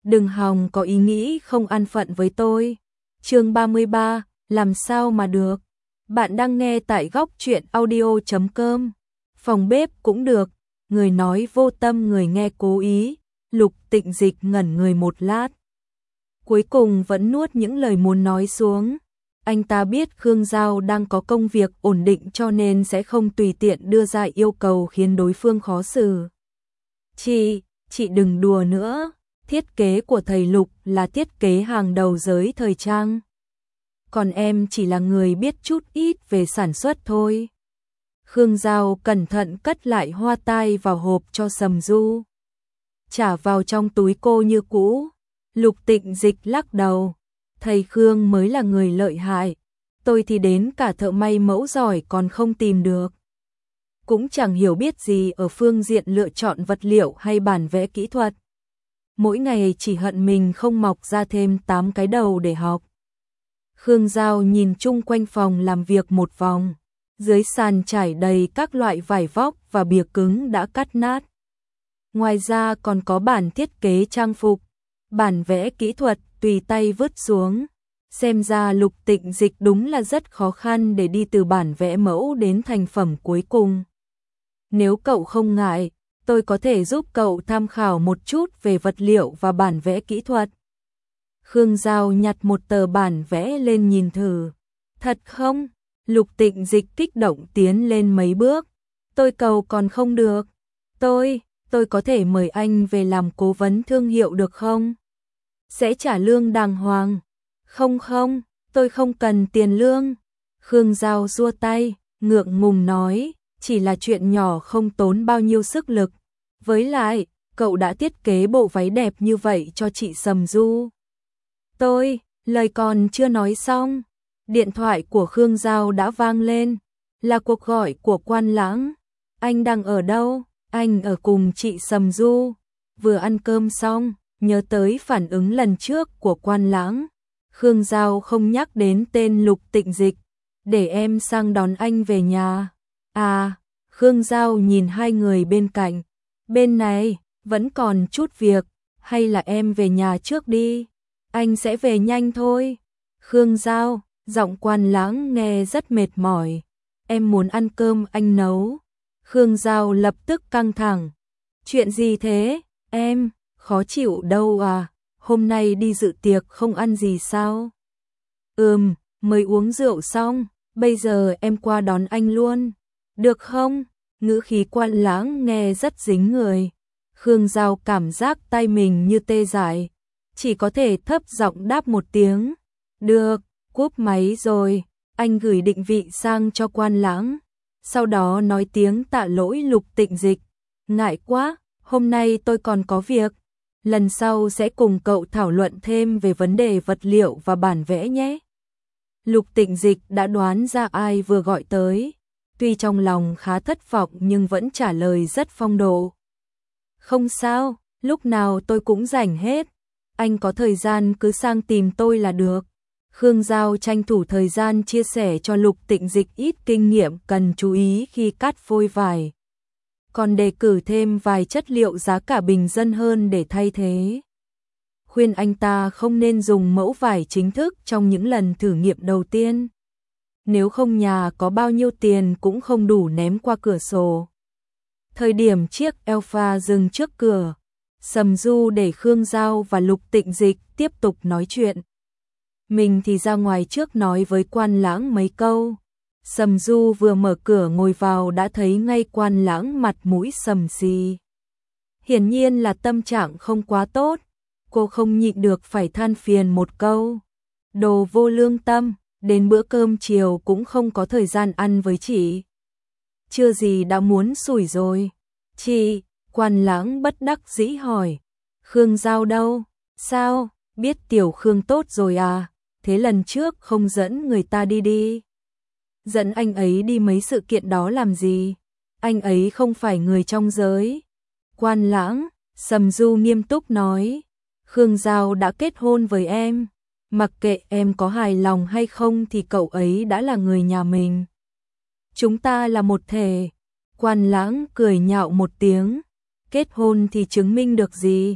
đừng hòng có ý nghĩ không an phận với tôi. Chương 33, làm sao mà được. Bạn đang nghe tại góc truyện audio.com. Phòng bếp cũng được, người nói vô tâm người nghe cố ý. Lục Tịnh Dịch ngẩn người một lát, cuối cùng vẫn nuốt những lời muốn nói xuống. Anh ta biết Khương Giao đang có công việc ổn định cho nên sẽ không tùy tiện đưa ra yêu cầu khiến đối phương khó xử. Chị đừng đùa nữa, thiết kế của thầy Lục là thiết kế hàng đầu giới thời trang. Còn em chỉ là người biết chút ít về sản xuất thôi. Khương Giao cẩn thận cất lại hoa tai vào hộp cho Sầm Du, trả vào trong túi cô như cũ. Lục Tịnh Dịch lắc đầu, thầy Khương mới là người lợi hại, tôi thì đến cả thợ may mẫu giỏi còn không tìm được. Cũng chẳng hiểu biết gì ở phương diện lựa chọn vật liệu hay bản vẽ kỹ thuật. Mỗi ngày chỉ hận mình không mọc ra thêm 8 cái đầu để học. Khương Giao nhìn chung quanh phòng làm việc một vòng, dưới sàn trải đầy các loại vải vóc và bìa cứng đã cắt nát. Ngoài ra còn có bản thiết kế trang phục, bản vẽ kỹ thuật tùy tay vứt xuống. Xem ra Lục Tịnh Dịch đúng là rất khó khăn để đi từ bản vẽ mẫu đến thành phẩm cuối cùng. Nếu cậu không ngại, tôi có thể giúp cậu tham khảo một chút về vật liệu và bản vẽ kỹ thuật. Khương Giao nhặt một tờ bản vẽ lên nhìn thử. Thật không? Lục Tịnh Dịch kích động tiến lên mấy bước. Tôi cầu còn không được. Tôi có thể mời anh về làm cố vấn thương hiệu được không? Sẽ trả lương đàng hoàng. Không, tôi không cần tiền lương. Khương Giao xua tay, ngượng ngùng nói, chỉ là chuyện nhỏ không tốn bao nhiêu sức lực. Với lại, cậu đã thiết kế bộ váy đẹp như vậy cho chị Sầm Du. Lời còn chưa nói xong, điện thoại của Khương Giao đã vang lên, là cuộc gọi của Quan Lãng. Anh đang ở đâu? Anh ở cùng chị Sầm Du. Vừa ăn cơm xong, nhớ tới phản ứng lần trước của Quan Lãng. Khương Giao không nhắc đến tên Lục Tịnh Dịch, để em sang đón anh về nhà. À, Khương Giao nhìn hai người bên cạnh. Bên này, vẫn còn chút việc, hay là em về nhà trước đi. Anh sẽ về nhanh thôi. Khương Giao, giọng Quan Lãng nghe rất mệt mỏi. Em muốn ăn cơm anh nấu. Khương Giao lập tức căng thẳng. Chuyện gì thế? Em, khó chịu đâu à? Hôm nay đi dự tiệc không ăn gì sao? Mới uống rượu xong, bây giờ em qua đón anh luôn. Được không? Ngữ khí Quan Lãng nghe rất dính người. Khương Giao cảm giác tay mình như tê dại, chỉ có thể thấp giọng đáp một tiếng. Được, cúp máy rồi, anh gửi định vị sang cho Quan Lãng. Sau đó nói tiếng tạ lỗi Lục Tịnh Dịch. Ngại quá, hôm nay tôi còn có việc. Lần sau sẽ cùng cậu thảo luận thêm về vấn đề vật liệu và bản vẽ nhé. Lục Tịnh Dịch đã đoán ra ai vừa gọi tới. Tuy trong lòng khá thất vọng nhưng vẫn trả lời rất phong độ. Không sao, lúc nào tôi cũng rảnh hết. Anh có thời gian cứ sang tìm tôi là được. Khương Giao tranh thủ thời gian chia sẻ cho Lục Tịnh Dịch ít kinh nghiệm cần chú ý khi cắt phôi vải. Còn đề cử thêm vài chất liệu giá cả bình dân hơn để thay thế. Khuyên anh ta không nên dùng mẫu vải chính thức trong những lần thử nghiệm đầu tiên. Nếu không nhà có bao nhiêu tiền cũng không đủ ném qua cửa sổ. Thời điểm chiếc Alpha dừng trước cửa, Sầm Du để Khương Giao và Lục Tịnh Dịch tiếp tục nói chuyện. Mình thì ra ngoài trước nói với Quan Lãng mấy câu. Sầm Du vừa mở cửa ngồi vào đã thấy ngay Quan Lãng mặt mũi sầm xì. Hiển nhiên là tâm trạng không quá tốt. Cô không nhịn được phải than phiền một câu. Đồ vô lương tâm, đến bữa cơm chiều cũng không có thời gian ăn với chị. Chưa gì đã muốn xủi rồi. Chị, Quan Lãng bất đắc dĩ hỏi. Khương Giao đâu? Sao, biết tiểu Khương tốt rồi à? Thế lần trước không dẫn người ta đi. Dẫn anh ấy đi mấy sự kiện đó làm gì? Anh ấy không phải người trong giới. Quan Lãng, Sầm Du nghiêm túc nói. Khương Giao đã kết hôn với em. Mặc kệ em có hài lòng hay không thì cậu ấy đã là người nhà mình. Chúng ta là một thể. Quan Lãng cười nhạo một tiếng. Kết hôn thì chứng minh được gì?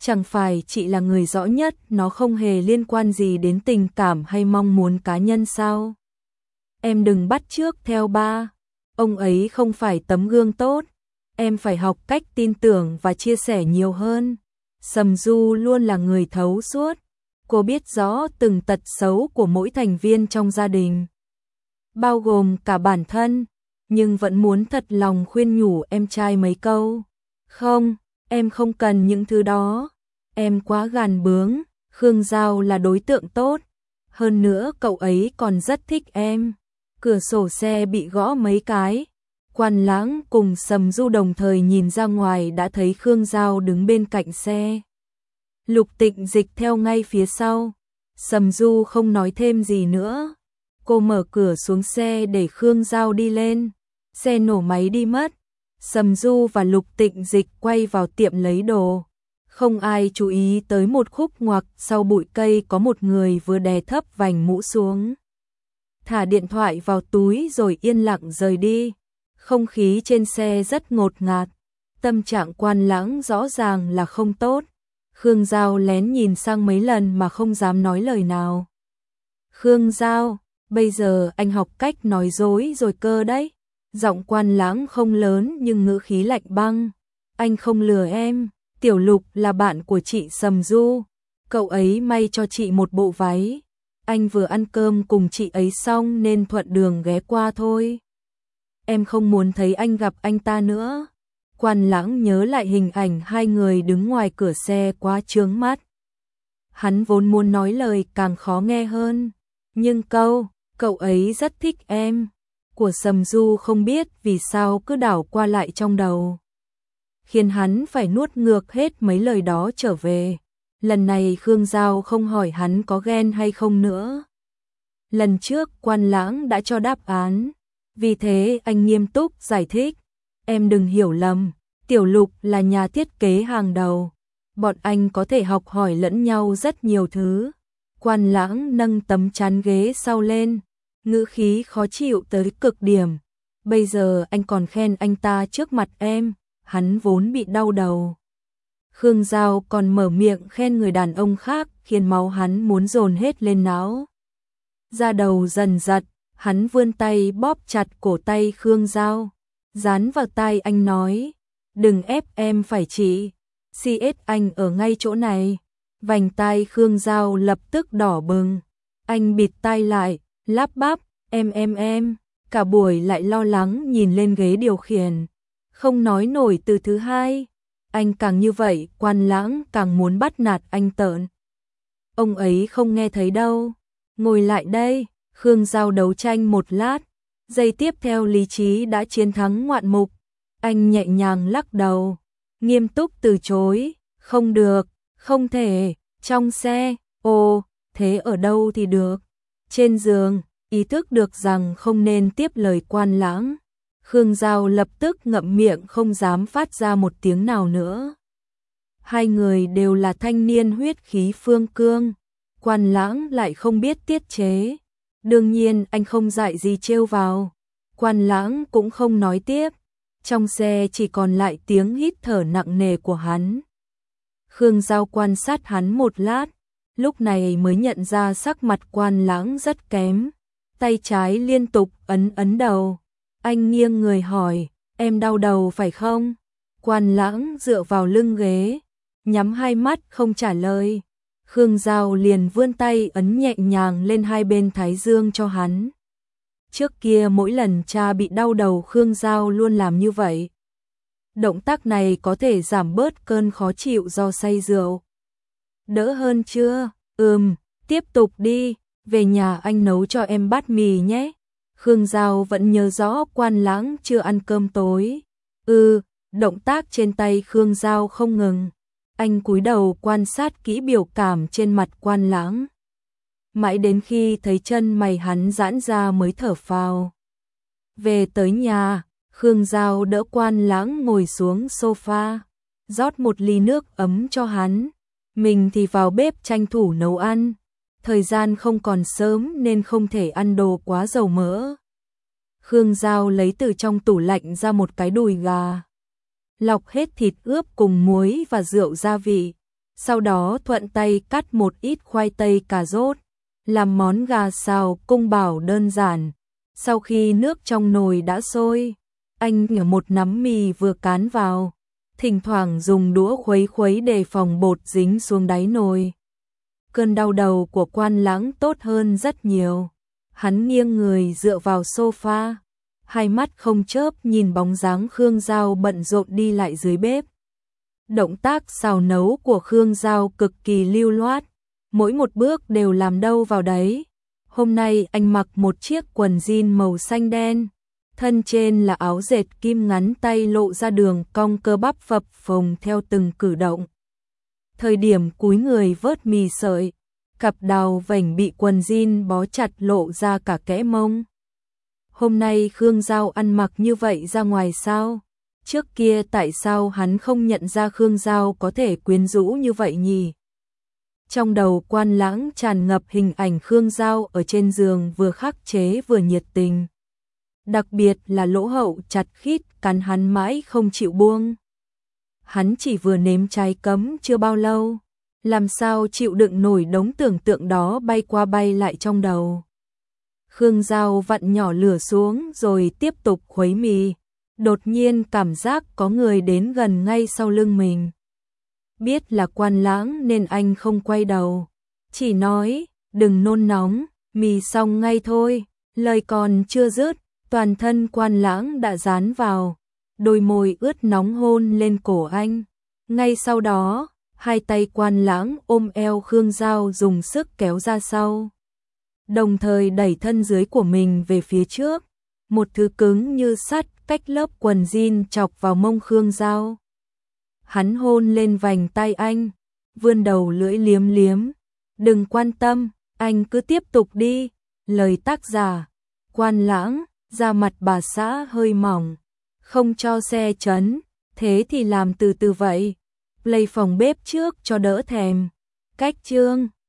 Chẳng phải chị là người rõ nhất, nó không hề liên quan gì đến tình cảm hay mong muốn cá nhân sao? Em đừng bắt chước theo ba, ông ấy không phải tấm gương tốt, em phải học cách tin tưởng và chia sẻ nhiều hơn. Sầm Du luôn là người thấu suốt, cô biết rõ từng tật xấu của mỗi thành viên trong gia đình, bao gồm cả bản thân, nhưng vẫn muốn thật lòng khuyên nhủ em trai mấy câu. Không, em không cần những thứ đó, em quá gàn bướng, Khương Giao là đối tượng tốt, hơn nữa cậu ấy còn rất thích em. Cửa sổ xe bị gõ mấy cái, Quan Lãng cùng Sầm Du đồng thời nhìn ra ngoài đã thấy Khương Giao đứng bên cạnh xe. Lục Tịnh Dịch theo ngay phía sau. Sầm Du không nói thêm gì nữa. Cô mở cửa xuống xe để Khương Giao đi lên. Xe nổ máy đi mất. Sầm Du và Lục Tịnh Dịch quay vào tiệm lấy đồ. Không ai chú ý tới một khúc ngoặc sau bụi cây có một người vừa đè thấp vành mũ xuống, thả điện thoại vào túi rồi yên lặng rời đi. Không khí trên xe rất ngột ngạt. Tâm trạng Quan Lãng rõ ràng là không tốt. Khương Giao lén nhìn sang mấy lần mà không dám nói lời nào. Khương Giao, bây giờ anh học cách nói dối rồi cơ đấy. Giọng Quan Lãng không lớn nhưng ngữ khí lạnh băng. Anh không lừa em, Tiểu Lục là bạn của chị Sầm Du. Cậu ấy may cho chị một bộ váy. Anh vừa ăn cơm cùng chị ấy xong nên thuận đường ghé qua thôi. Em không muốn thấy anh gặp anh ta nữa. Quan Lãng nhớ lại hình ảnh hai người đứng ngoài cửa xe quá chướng mắt. Hắn vốn muốn nói lời càng khó nghe hơn, nhưng cậu ấy rất thích em, của Sầm Du không biết vì sao cứ đảo qua lại trong đầu, khiến hắn phải nuốt ngược hết mấy lời đó trở về. Lần này Khương Giao không hỏi hắn có ghen hay không nữa. Lần trước Quan Lãng đã cho đáp án, vì thế anh nghiêm túc giải thích. Em đừng hiểu lầm, Tiểu Lục là nhà thiết kế hàng đầu. Bọn anh có thể học hỏi lẫn nhau rất nhiều thứ. Quan Lãng nâng tấm chắn ghế sau lên, ngữ khí khó chịu tới cực điểm. Bây giờ anh còn khen anh ta trước mặt em, hắn vốn bị đau đầu. Khương Giao còn mở miệng khen người đàn ông khác khiến máu hắn muốn dồn hết lên não. Da đầu dần giật, hắn vươn tay bóp chặt cổ tay Khương Giao, dán vào tai anh nói, đừng ép em phải chị, CS anh ở ngay chỗ này. Vành tai Khương Giao lập tức đỏ bừng, anh bịt tai lại, lắp bắp, em, cả buổi lại lo lắng nhìn lên ghế điều khiển, không nói nổi từ thứ hai. Anh càng như vậy, Quan Lãng càng muốn bắt nạt anh tợn. Ông ấy không nghe thấy đâu. Ngồi lại đây, Khương Giao đấu tranh một lát, giây tiếp theo lý trí đã chiến thắng ngoạn mục. Anh nhẹ nhàng lắc đầu, nghiêm túc từ chối, không được, không thể, trong xe, ồ, thế ở đâu thì được. Trên giường, ý thức được rằng không nên tiếp lời Quan Lãng. Khương Giao lập tức ngậm miệng không dám phát ra một tiếng nào nữa. Hai người đều là thanh niên huyết khí phương cương, Quan Lãng lại không biết tiết chế. Đương nhiên anh không dạy gì trêu vào. Quan Lãng cũng không nói tiếp. Trong xe chỉ còn lại tiếng hít thở nặng nề của hắn. Khương Giao quan sát hắn một lát, lúc này mới nhận ra sắc mặt Quan Lãng rất kém. Tay trái liên tục ấn đầu. Anh nghiêng người hỏi, em đau đầu phải không? Quan Lãng dựa vào lưng ghế, nhắm hai mắt không trả lời. Khương Giao liền vươn tay ấn nhẹ nhàng lên hai bên thái dương cho hắn. Trước kia mỗi lần cha bị đau đầu Khương Giao luôn làm như vậy. Động tác này có thể giảm bớt cơn khó chịu do say rượu. Đỡ hơn chưa? Tiếp tục đi, về nhà anh nấu cho em bát mì nhé. Khương Giao vẫn nhớ rõ Quan Lãng chưa ăn cơm tối. Động tác trên tay Khương Giao không ngừng. Anh cúi đầu quan sát kỹ biểu cảm trên mặt Quan Lãng. Mãi đến khi thấy chân mày hắn giãn ra mới thở phào. Về tới nhà, Khương Giao đỡ Quan Lãng ngồi xuống sofa, rót một ly nước ấm cho hắn. Mình thì vào bếp tranh thủ nấu ăn. Thời gian không còn sớm nên không thể ăn đồ quá dầu mỡ. Khương Giao lấy từ trong tủ lạnh ra một cái đùi gà, lọc hết thịt ướp cùng muối và rượu gia vị, sau đó thuận tay cắt một ít khoai tây cà rốt, làm món gà xào cung bảo đơn giản. Sau khi nước trong nồi đã sôi, anh nhả một nắm mì vừa cán vào, thỉnh thoảng dùng đũa khuấy khuấy để phòng bột dính xuống đáy nồi. Cơn đau đầu của Quan Lãng tốt hơn rất nhiều. Hắn nghiêng người dựa vào sofa, hai mắt không chớp nhìn bóng dáng Khương Giao bận rộn đi lại dưới bếp. Động tác xào nấu của Khương Giao cực kỳ lưu loát, mỗi một bước đều làm đâu vào đấy. Hôm nay anh mặc một chiếc quần jean màu xanh đen, thân trên là áo dệt kim ngắn tay lộ ra đường cong cơ bắp phập phồng theo từng cử động. Thời điểm cúi người vớt mì sợi, cặp đào vảnh bị quần jean bó chặt lộ ra cả kẽ mông. Hôm nay Khương Giao ăn mặc như vậy ra ngoài sao? Trước kia tại sao hắn không nhận ra Khương Giao có thể quyến rũ như vậy nhỉ? Trong đầu Quan Lãng tràn ngập hình ảnh Khương Giao ở trên giường vừa khắc chế vừa nhiệt tình. Đặc biệt là lỗ hậu chặt khít cắn hắn mãi không chịu buông. Hắn chỉ vừa nếm trái cấm chưa bao lâu, làm sao chịu đựng nổi đống tưởng tượng đó bay qua bay lại trong đầu. Khương Giao vặn nhỏ lửa xuống rồi tiếp tục khuấy mì. Đột nhiên cảm giác có người đến gần ngay sau lưng mình. Biết là Quan Lãng nên anh không quay đầu, chỉ nói, đừng nôn nóng, mì xong ngay thôi. Lời còn chưa dứt, toàn thân Quan Lãng đã dán vào, đôi môi ướt nóng hôn lên cổ anh. Ngay sau đó, hai tay Quan Lãng ôm eo Khương Giao dùng sức kéo ra sau, đồng thời đẩy thân dưới của mình về phía trước. Một thứ cứng như sắt cách lớp quần jean chọc vào mông Khương Giao. Hắn hôn lên vành tay anh, vươn đầu lưỡi liếm liếm. Đừng quan tâm, anh cứ tiếp tục đi. Lời tác giả, Quan Lãng, da mặt bà xã hơi mỏng, không cho xe chấn, thế thì làm từ từ vậy. Play phòng bếp trước cho đỡ thèm. Cách chương